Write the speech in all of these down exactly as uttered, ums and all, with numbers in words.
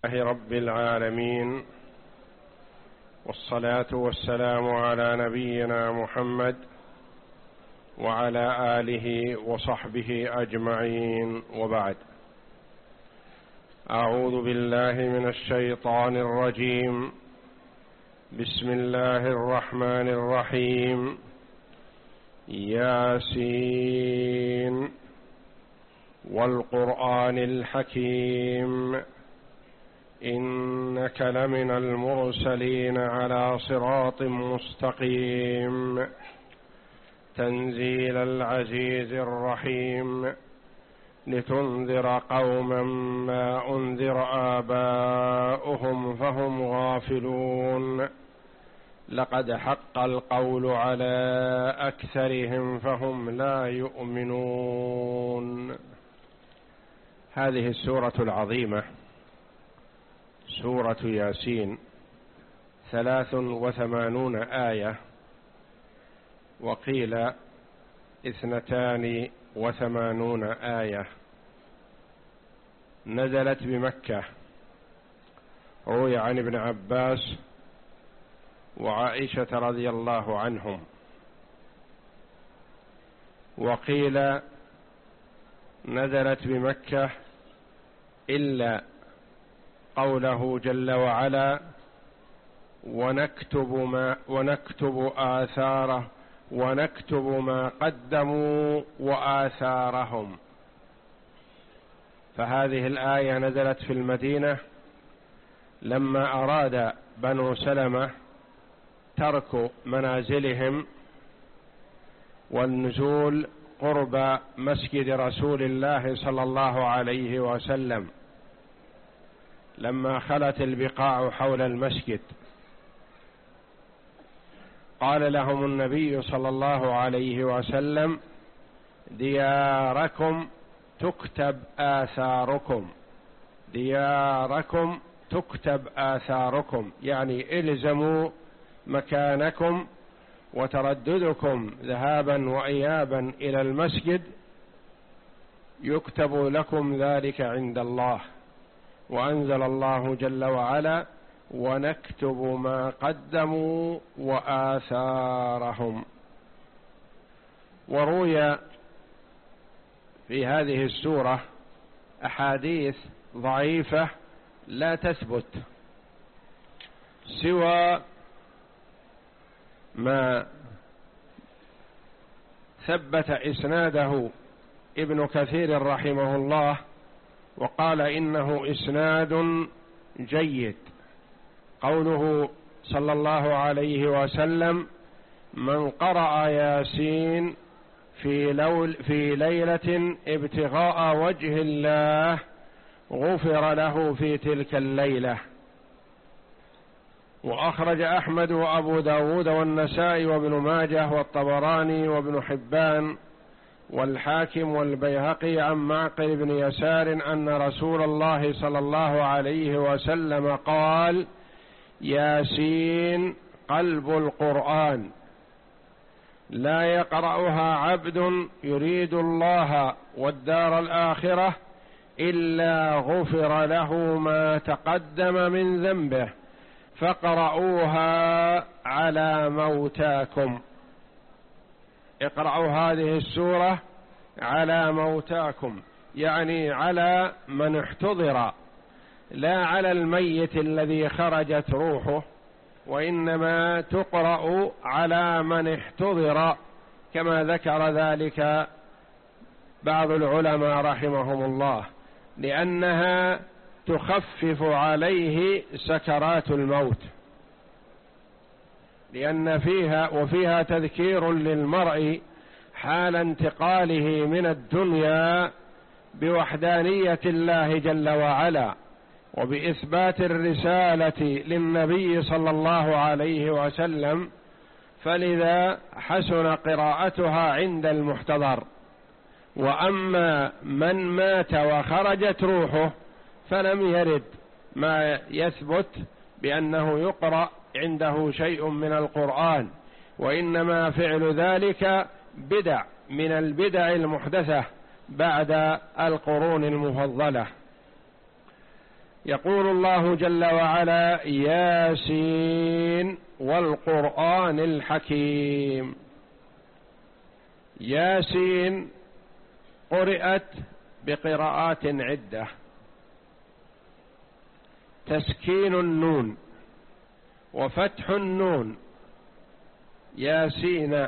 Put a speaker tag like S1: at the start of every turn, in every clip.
S1: لله رب العالمين، والصلاة والسلام على نبينا محمد وعلى آله وصحبه أجمعين، وبعد. أعوذ بالله من الشيطان الرجيم. بسم الله الرحمن الرحيم. ياسين والقرآن الحكيم إنك لمن المرسلين على صراط مستقيم تنزيل العزيز الرحيم لتنذر قوما ما أنذر آباؤهم فهم غافلون لقد حق القول على أكثرهم فهم لا يؤمنون. هذه السورة العظيمة سورة ياسين ثلاث وثمانون آية، وقيل اثنتان وثمانون آية. نزلت بمكة، روي عن ابن عباس وعائشة رضي الله عنهم، وقيل نزلت بمكة إلا قوله جل وعلا ونكتب ما ونكتب آثاره ونكتب ما قدموا وآثارهم. فهذه الآية نزلت في المدينة لما أراد بنو سلمة ترك منازلهم والنزول قرب مسجد رسول الله صلى الله عليه وسلم، لما خلت البقاع حول المسجد قال لهم النبي صلى الله عليه وسلم دياركم تكتب آثاركم، دياركم تكتب آثاركم، يعني الزموا مكانكم، وترددكم ذهابا وإيابا إلى المسجد يكتب لكم ذلك عند الله. وأنزل الله جل وعلا ونكتب ما قدموا وآثارهم. وروي في هذه السورة أحاديث ضعيفة لا تثبت سوى ما ثبت إسناده ابن كثير رحمه الله، وقال إنه إسناد جيد. قوله صلى الله عليه وسلم من قرأ ياسين في, لول في ليلة ابتغاء وجه الله غفر له في تلك الليلة. وأخرج أحمد وأبو داود والنسائي وابن ماجه والطبراني وابن حبان والحاكم والبيهقي عن معقل بن يسار أن رسول الله صلى الله عليه وسلم قال ياسين قلب القرآن لا يقرأها عبد يريد الله والدار الآخرة إلا غفر له ما تقدم من ذنبه فاقرؤوها على موتاكم. اقرأوا هذه السورة على موتاكم، يعني على من احتضر، لا على الميت الذي خرجت روحه، وإنما تقرأ على من احتضر، كما ذكر ذلك بعض العلماء رحمهم الله، لأنها تخفف عليه سكرات الموت، لأن فيها وفيها تذكير للمرء حال انتقاله من الدنيا بوحدانية الله جل وعلا، وبإثبات الرسالة للنبي صلى الله عليه وسلم، فلذا حسن قراءتها عند المحتضر. وأما من مات وخرجت روحه فلم يرد ما يثبت بأنه يقرأ عنده شيء من القرآن، وإنما فعل ذلك بدع من البدع المحدثة بعد القرون المفضلة. يقول الله جل وعلا: ياسين والقرآن الحكيم. ياسين قرئت بقراءات عدة: تسكين النون وفتح النون ياسين،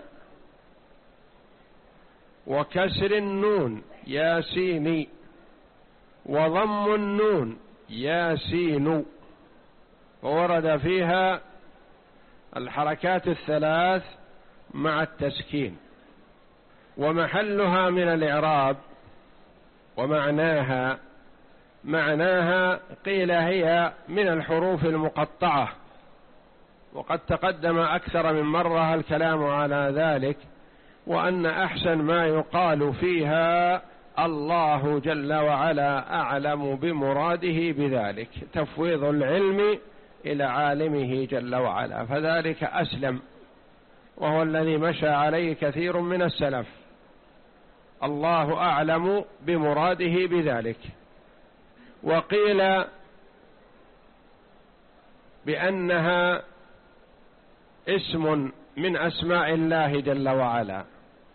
S1: وكسر النون ياسيني، وضم النون ياسين، وورد فيها الحركات الثلاث مع التسكين. ومحلها من الإعراب ومعناها، معناها قيل هي من الحروف المقطعة، وقد تقدم أكثر من مرة الكلام على ذلك، وأن أحسن ما يقال فيها: الله جل وعلا أعلم بمراده بذلك، تفويض العلم إلى عالمه جل وعلا، فذلك أسلم، وهو الذي مشى عليه كثير من السلف. الله أعلم بمراده بذلك. وقيل بأنها اسم من أسماء الله جل وعلا،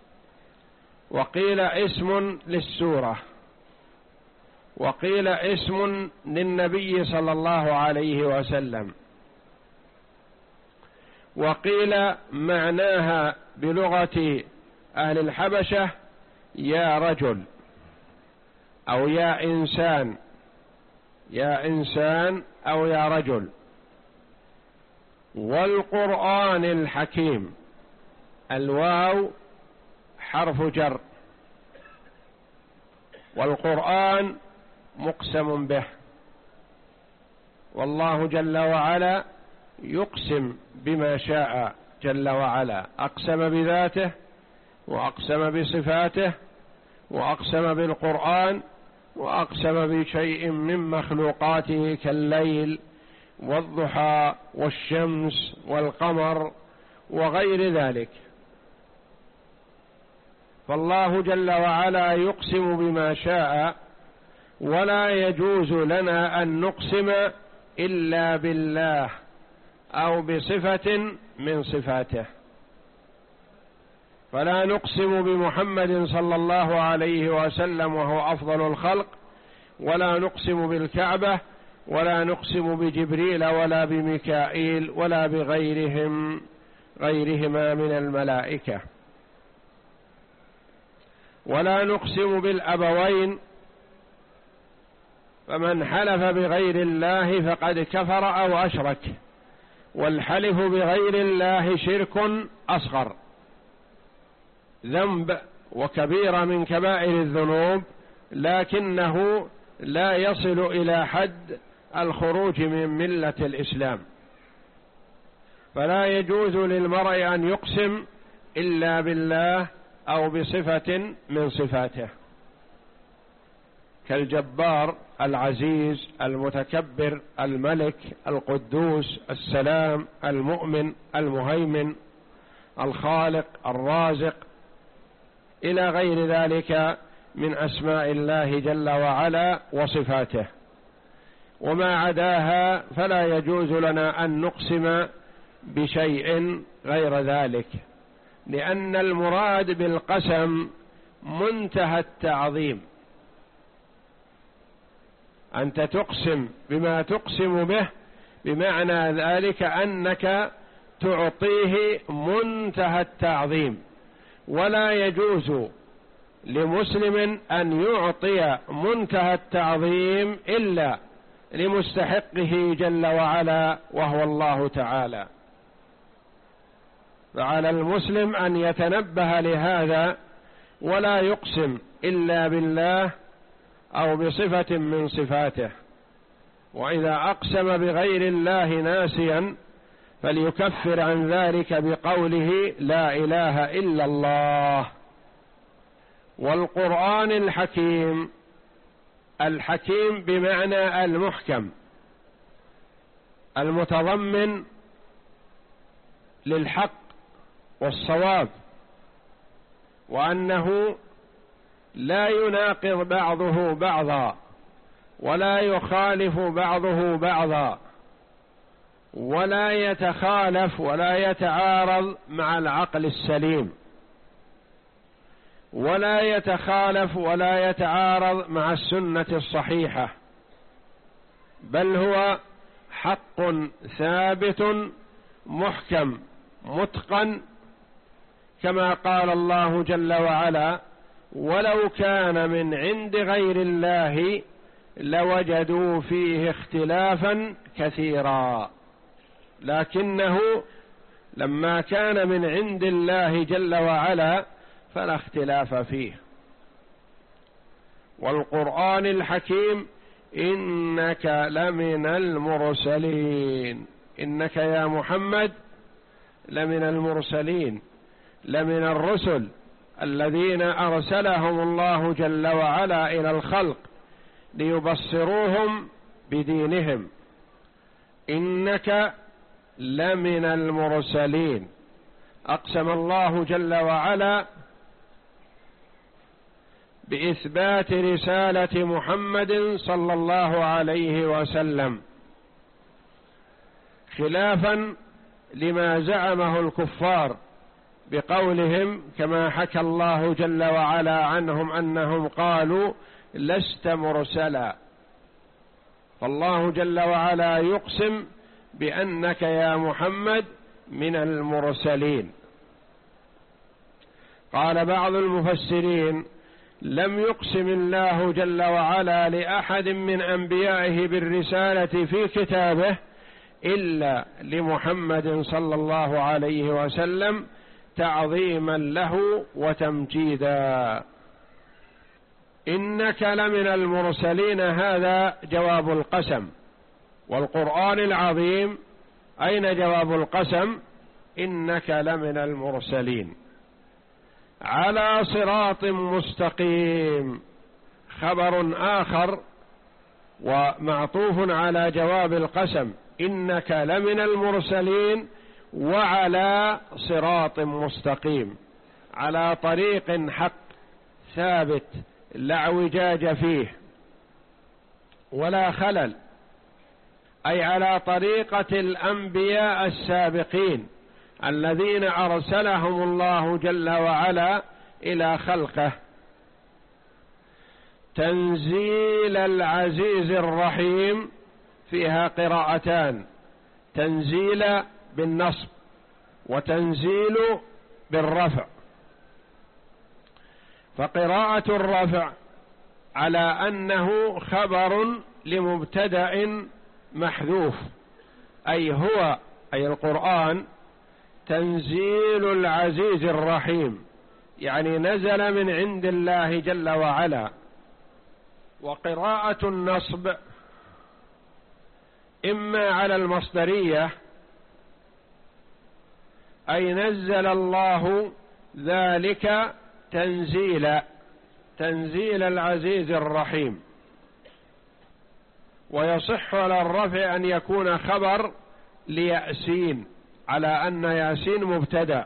S1: وقيل اسم للسورة، وقيل اسم للنبي صلى الله عليه وسلم، وقيل معناها بلغة أهل الحبشة يا رجل أو يا إنسان، يا إنسان أو يا رجل. والقرآن الحكيم، الواو حرف جر، والقرآن مقسم به، والله جل وعلا يقسم بما شاء جل وعلا، أقسم بذاته وأقسم بصفاته وأقسم بالقرآن وأقسم بشيء من مخلوقاته كالليل والضحى والشمس والقمر وغير ذلك. فالله جل وعلا يقسم بما شاء، ولا يجوز لنا أن نقسم إلا بالله أو بصفة من صفاته. فلا نقسم بمحمد صلى الله عليه وسلم وهو أفضل الخلق، ولا نقسم بالكعبة، ولا نقسم بجبريل ولا بميكائيل ولا بغيرهم غيرهما من الملائكة، ولا نقسم بالأبوين، فمن حلف بغير الله فقد كفر أو أشرك، والحلف بغير الله شرك أصغر، ذنب وكبيرة من كبائر الذنوب، لكنه لا يصل إلى حد الخروج من ملة الإسلام. فلا يجوز للمرء أن يقسم إلا بالله أو بصفة من صفاته، كالجبار، العزيز، المتكبر، الملك، القدوس، السلام، المؤمن، المهيمن، الخالق، الرازق، إلى غير ذلك من أسماء الله جل وعلا وصفاته. وما عداها فلا يجوز لنا أن نقسم بشيء غير ذلك، لأن المراد بالقسم منتهى التعظيم. أنت تقسم بما تقسم به بمعنى ذلك أنك تعطيه منتهى التعظيم، ولا يجوز لمسلم أن يعطي منتهى التعظيم إلا لمستحقه جل وعلا وهو الله تعالى. فعلى المسلم أن يتنبه لهذا، ولا يقسم إلا بالله أو بصفة من صفاته. وإذا أقسم بغير الله ناسيا فليكفر عن ذلك بقوله لا إله إلا الله. والقرآن الحكيم، الحكيم بمعنى المحكم المتضمن للحق والصواب، وأنه لا يناقض بعضه بعضا، ولا يخالف بعضه بعضا، ولا يتخالف ولا يتعارض مع العقل السليم، ولا يتخالف ولا يتعارض مع السنة الصحيحة، بل هو حق ثابت محكم متقن، كما قال الله جل وعلا: ولو كان من عند غير الله لوجدوا فيه اختلافا كثيرا، لكنه لما كان من عند الله جل وعلا فلا اختلاف فيه. والقرآن الحكيم إنك لمن المرسلين، إنك يا محمد لمن المرسلين، لمن الرسل الذين أرسلهم الله جل وعلا إلى الخلق ليبصروهم بدينهم. إنك لمن المرسلين، أقسم الله جل وعلا بإثبات رسالة محمد صلى الله عليه وسلم، خلافا لما زعمه الكفار بقولهم، كما حكى الله جل وعلا عنهم أنهم قالوا: لست مرسلا. فالله جل وعلا يقسم بأنك يا محمد من المرسلين. قال بعض المفسرين: لم يقسم الله جل وعلا لأحد من أنبيائه بالرسالة في كتابه إلا لمحمد صلى الله عليه وسلم تعظيما له وتمجيدا. إنك لمن المرسلين، هذا جواب القسم. والقرآن العظيم أين جواب القسم؟ إنك لمن المرسلين على صراط مستقيم، خبر آخر ومعطوف على جواب القسم: إنك لمن المرسلين وعلى صراط مستقيم، على طريق حق ثابت لا اعوجاج فيه ولا خلل، أي على طريقة الأنبياء السابقين الذين أرسلهم الله جل وعلا إلى خلقه. تنزيل العزيز الرحيم، فيها قراءتان: تنزيل بالنصب وتنزيل بالرفع. فقراءة الرفع على أنه خبر لمبتدأ محذوف، أي هو أي القرآن تنزيل العزيز الرحيم، يعني نزل من عند الله جل وعلا. وقراءة النصب إما على المصدرية، أي نزل الله ذلك تنزيلا، تنزيل العزيز الرحيم. ويصح على الرفع أن يكون خبر لياسين، على أن ياسين مبتدأ،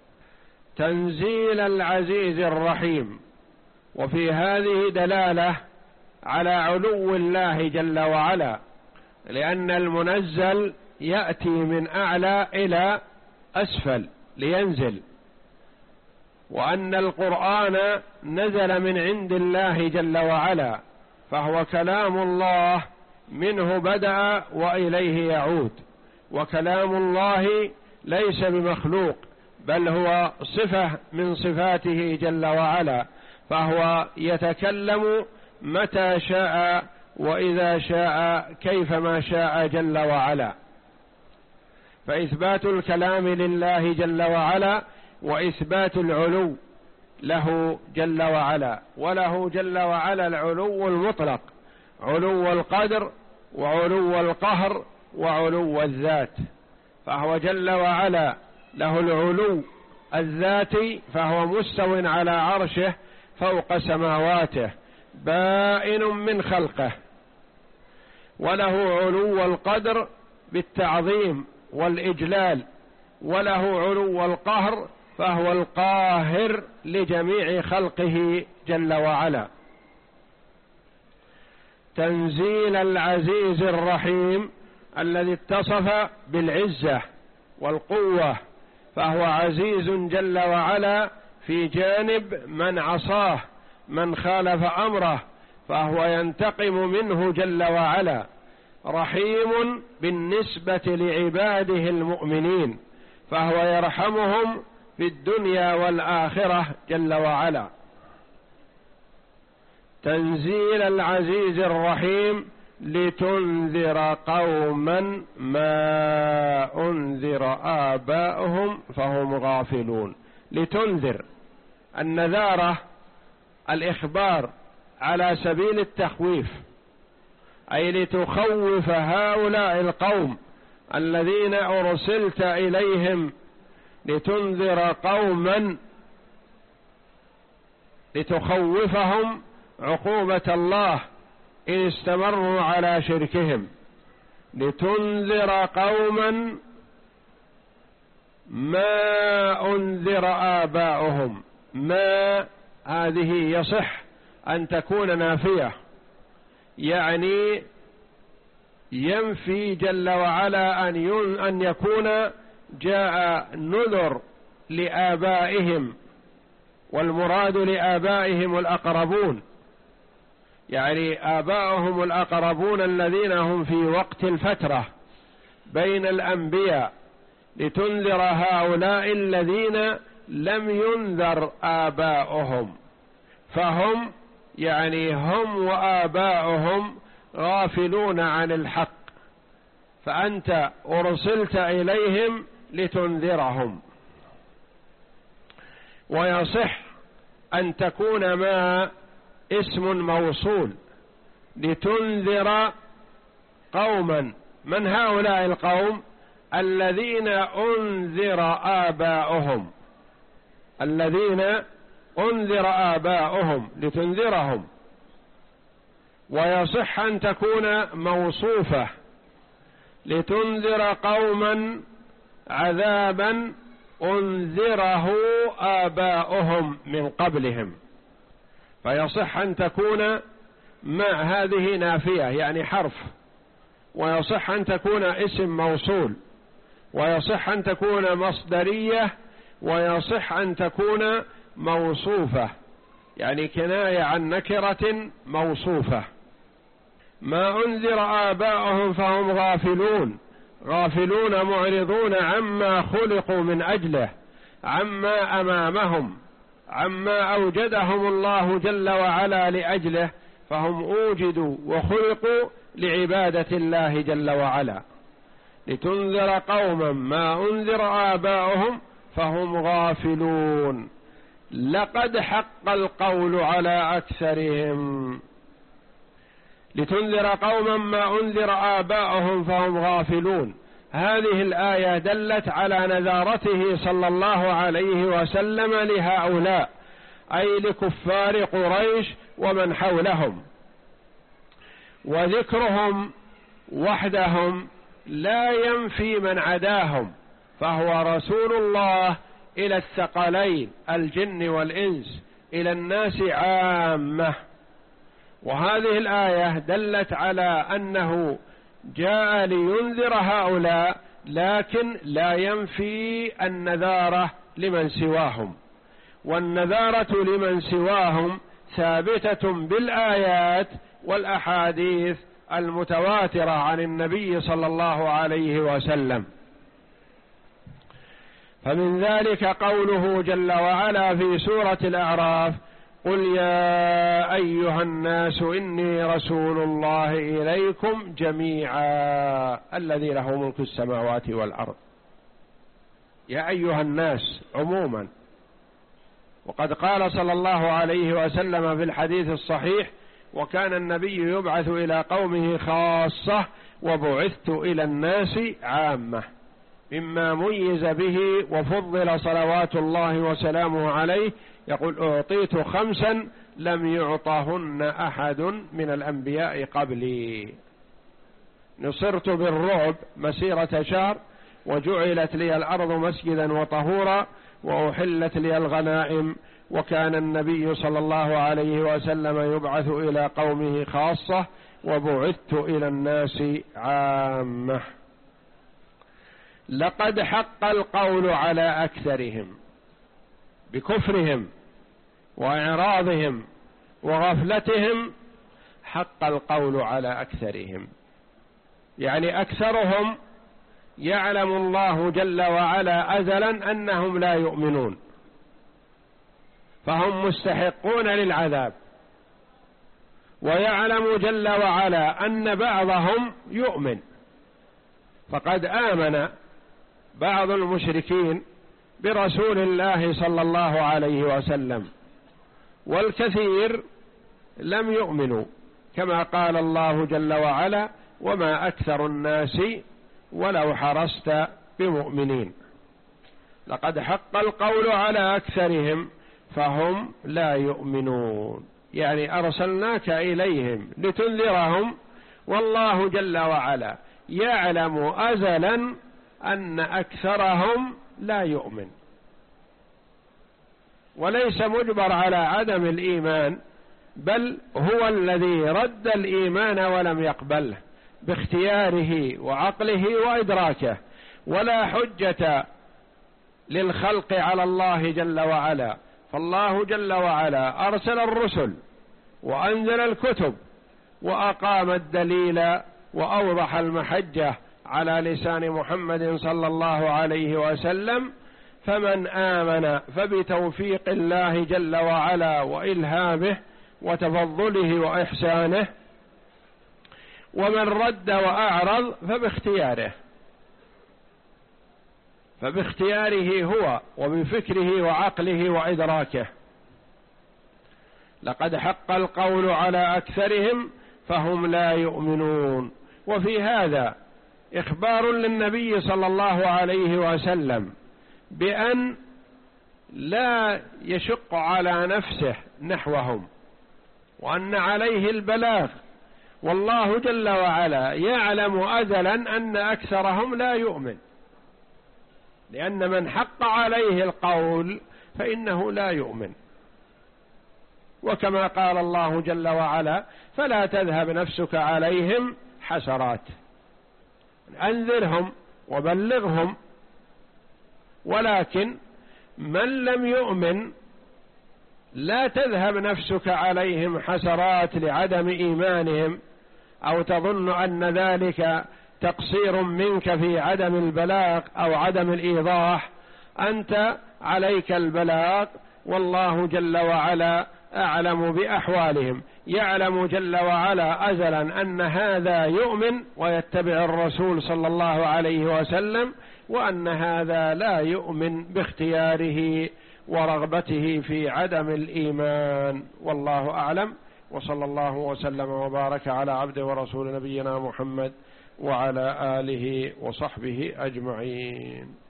S1: تنزيل العزيز الرحيم. وفي هذه دلالة على علو الله جل وعلا، لأن المنزل يأتي من أعلى إلى أسفل لينزل، وأن القرآن نزل من عند الله جل وعلا، فهو كلام الله منه بدأ وإليه يعود. وكلام الله ليس بمخلوق، بل هو صفة من صفاته جل وعلا، فهو يتكلم متى شاء وإذا شاء كيفما شاء جل وعلا. فإثبات الكلام لله جل وعلا وإثبات العلو له جل وعلا، وله جل وعلا العلو المطلق، علو القدر وعلو القهر وعلو الذات. فهو جل وعلا له العلو الذاتي، فهو مستو على عرشه فوق سماواته بائن من خلقه، وله علو القدر بالتعظيم والإجلال، وله علو القهر فهو القاهر لجميع خلقه جل وعلا. تنزيل العزيز الرحيم الذي اتصف بالعزة والقوة، فهو عزيز جل وعلا في جانب من عصاه، من خالف أمره، فهو ينتقم منه جل وعلا. رحيم بالنسبة لعباده المؤمنين، فهو يرحمهم في الدنيا والآخرة جل وعلا. تنزيل العزيز الرحيم لتنذر قوما ما أنذر آباؤهم فهم غافلون. لتنذر، النذارة الإخبار على سبيل التخويف، أي لتخوف هؤلاء القوم الذين أرسلت إليهم، لتنذر قوما لتخوفهم عقوبة الله إن استمروا على شركهم. لتنذر قوما ما أنذر آباؤهم. ما هذه يصح أن تكون نافية، يعني ينفي جل وعلا أن أن يكون جاء نذر لآبائهم، والمراد لآبائهم الأقربون، يعني آباؤهم الأقربون الذين هم في وقت الفترة بين الأنبياء، لتنذر هؤلاء الذين لم ينذر آباؤهم، فهم يعني هم وآباؤهم غافلون عن الحق، فأنت أرسلت إليهم لتنذرهم. ويصح أن تكون ما اسم موصول، لتنذر قوما. من هؤلاء القوم؟ الذين أنذر آباؤهم، الذين أنذر آباؤهم لتنذرهم. ويصح أن تكون موصوفة، لتنذر قوما عذابا أنذره آباؤهم من قبلهم. فيصح أن تكون ما هذه نافية يعني حرف، ويصح أن تكون اسم موصول، ويصح أن تكون مصدرية، ويصح أن تكون موصوفة يعني كناية عن نكرة موصوفة. ما أنذر آباؤهم فهم غافلون، غافلون معرضون عما خلقوا من أجله، عما أمامهم، عما أوجدهم الله جل وعلا لأجله، فهم أوجدوا وخلقوا لعبادة الله جل وعلا. لتنذر قوما ما أنذر آباؤهم فهم غافلون. لقد حق القول على أكثرهم. لتنذر قوما ما أنذر آباؤهم فهم غافلون. هذه الآية دلت على نذارته صلى الله عليه وسلم لهؤلاء، أي لكفار قريش ومن حولهم، وذكرهم وحدهم لا ينفي من عداهم، فهو رسول الله إلى الثقلين الجن والإنس، إلى الناس عامة. وهذه الآية دلت على أنه جاء لينذر هؤلاء، لكن لا ينفي النذارة لمن سواهم، والنذارة لمن سواهم ثابتة بالآيات والأحاديث المتواترة عن النبي صلى الله عليه وسلم. فمن ذلك قوله جل وعلا في سورة الأعراف: قل يا أيها الناس إني رسول الله إليكم جميعا الذي له ملك السماوات والأرض. يا أيها الناس عموما. وقد قال صلى الله عليه وسلم في الحديث الصحيح: وكان النبي يبعث إلى قومه خاصة وبعثت إلى الناس عامة، مما ميز به وفضل صلوات الله وسلامه عليه. يقول: أعطيت خمسا لم يعطهن أحد من الأنبياء قبلي. نصرت بالرعب مسيرة شهر، وجعلت لي الأرض مسجدا وطهورا، وأحلت لي الغنائم. وكان النبي صلى الله عليه وسلم يبعث إلى قومه خاصة وبعثت إلى الناس عامة. لقد حق القول على أكثرهم بكفرهم وإعراضهم وغفلتهم، حق القول على أكثرهم، يعني أكثرهم يعلم الله جل وعلا أزلا أنهم لا يؤمنون، فهم مستحقون للعذاب، ويعلم جل وعلا أن بعضهم يؤمن، فقد آمن بعض المشركين برسول الله صلى الله عليه وسلم، والكثير لم يؤمنوا، كما قال الله جل وعلا: وما أكثر الناس ولو حرصت بمؤمنين. لقد حق القول على أكثرهم فهم لا يؤمنون، يعني أرسلناك إليهم لتنذرهم، والله جل وعلا يعلم أزلا أن أكثرهم لا يؤمن، وليس مجبر على عدم الإيمان، بل هو الذي رد الإيمان ولم يقبله باختياره وعقله وإدراكه، ولا حجة للخلق على الله جل وعلا. فالله جل وعلا أرسل الرسل وأنزل الكتب وأقام الدليل وأوضح المحجة على لسان محمد صلى الله عليه وسلم، فمن آمن فبتوفيق الله جل وعلا وإلهامه وتفضله وإحسانه، ومن رد وأعرض فباختياره فباختياره هو وبفكره وعقله وإدراكه. لقد حق القول على أكثرهم فهم لا يؤمنون. وفي هذا إخبار للنبي صلى الله عليه وسلم بأن لا يشق على نفسه نحوهم، وأن عليه البلاغ، والله جل وعلا يعلم أزلا أن أكثرهم لا يؤمن، لأن من حق عليه القول فإنه لا يؤمن. وكما قال الله جل وعلا: فلا تذهب نفسك عليهم حسرات، أنذرهم وبلغهم، ولكن من لم يؤمن لا تذهب نفسك عليهم حسرات لعدم إيمانهم، أو تظن أن ذلك تقصير منك في عدم البلاغ أو عدم الإيضاح. أنت عليك البلاغ، والله جل وعلا أعلم بأحوالهم، يعلم جل وعلا أزلا أن هذا يؤمن ويتبع الرسول صلى الله عليه وسلم، وأن هذا لا يؤمن باختياره ورغبته في عدم الإيمان. والله أعلم، وصلى الله وسلم وبارك على عبده ورسول نبينا محمد وعلى آله وصحبه أجمعين.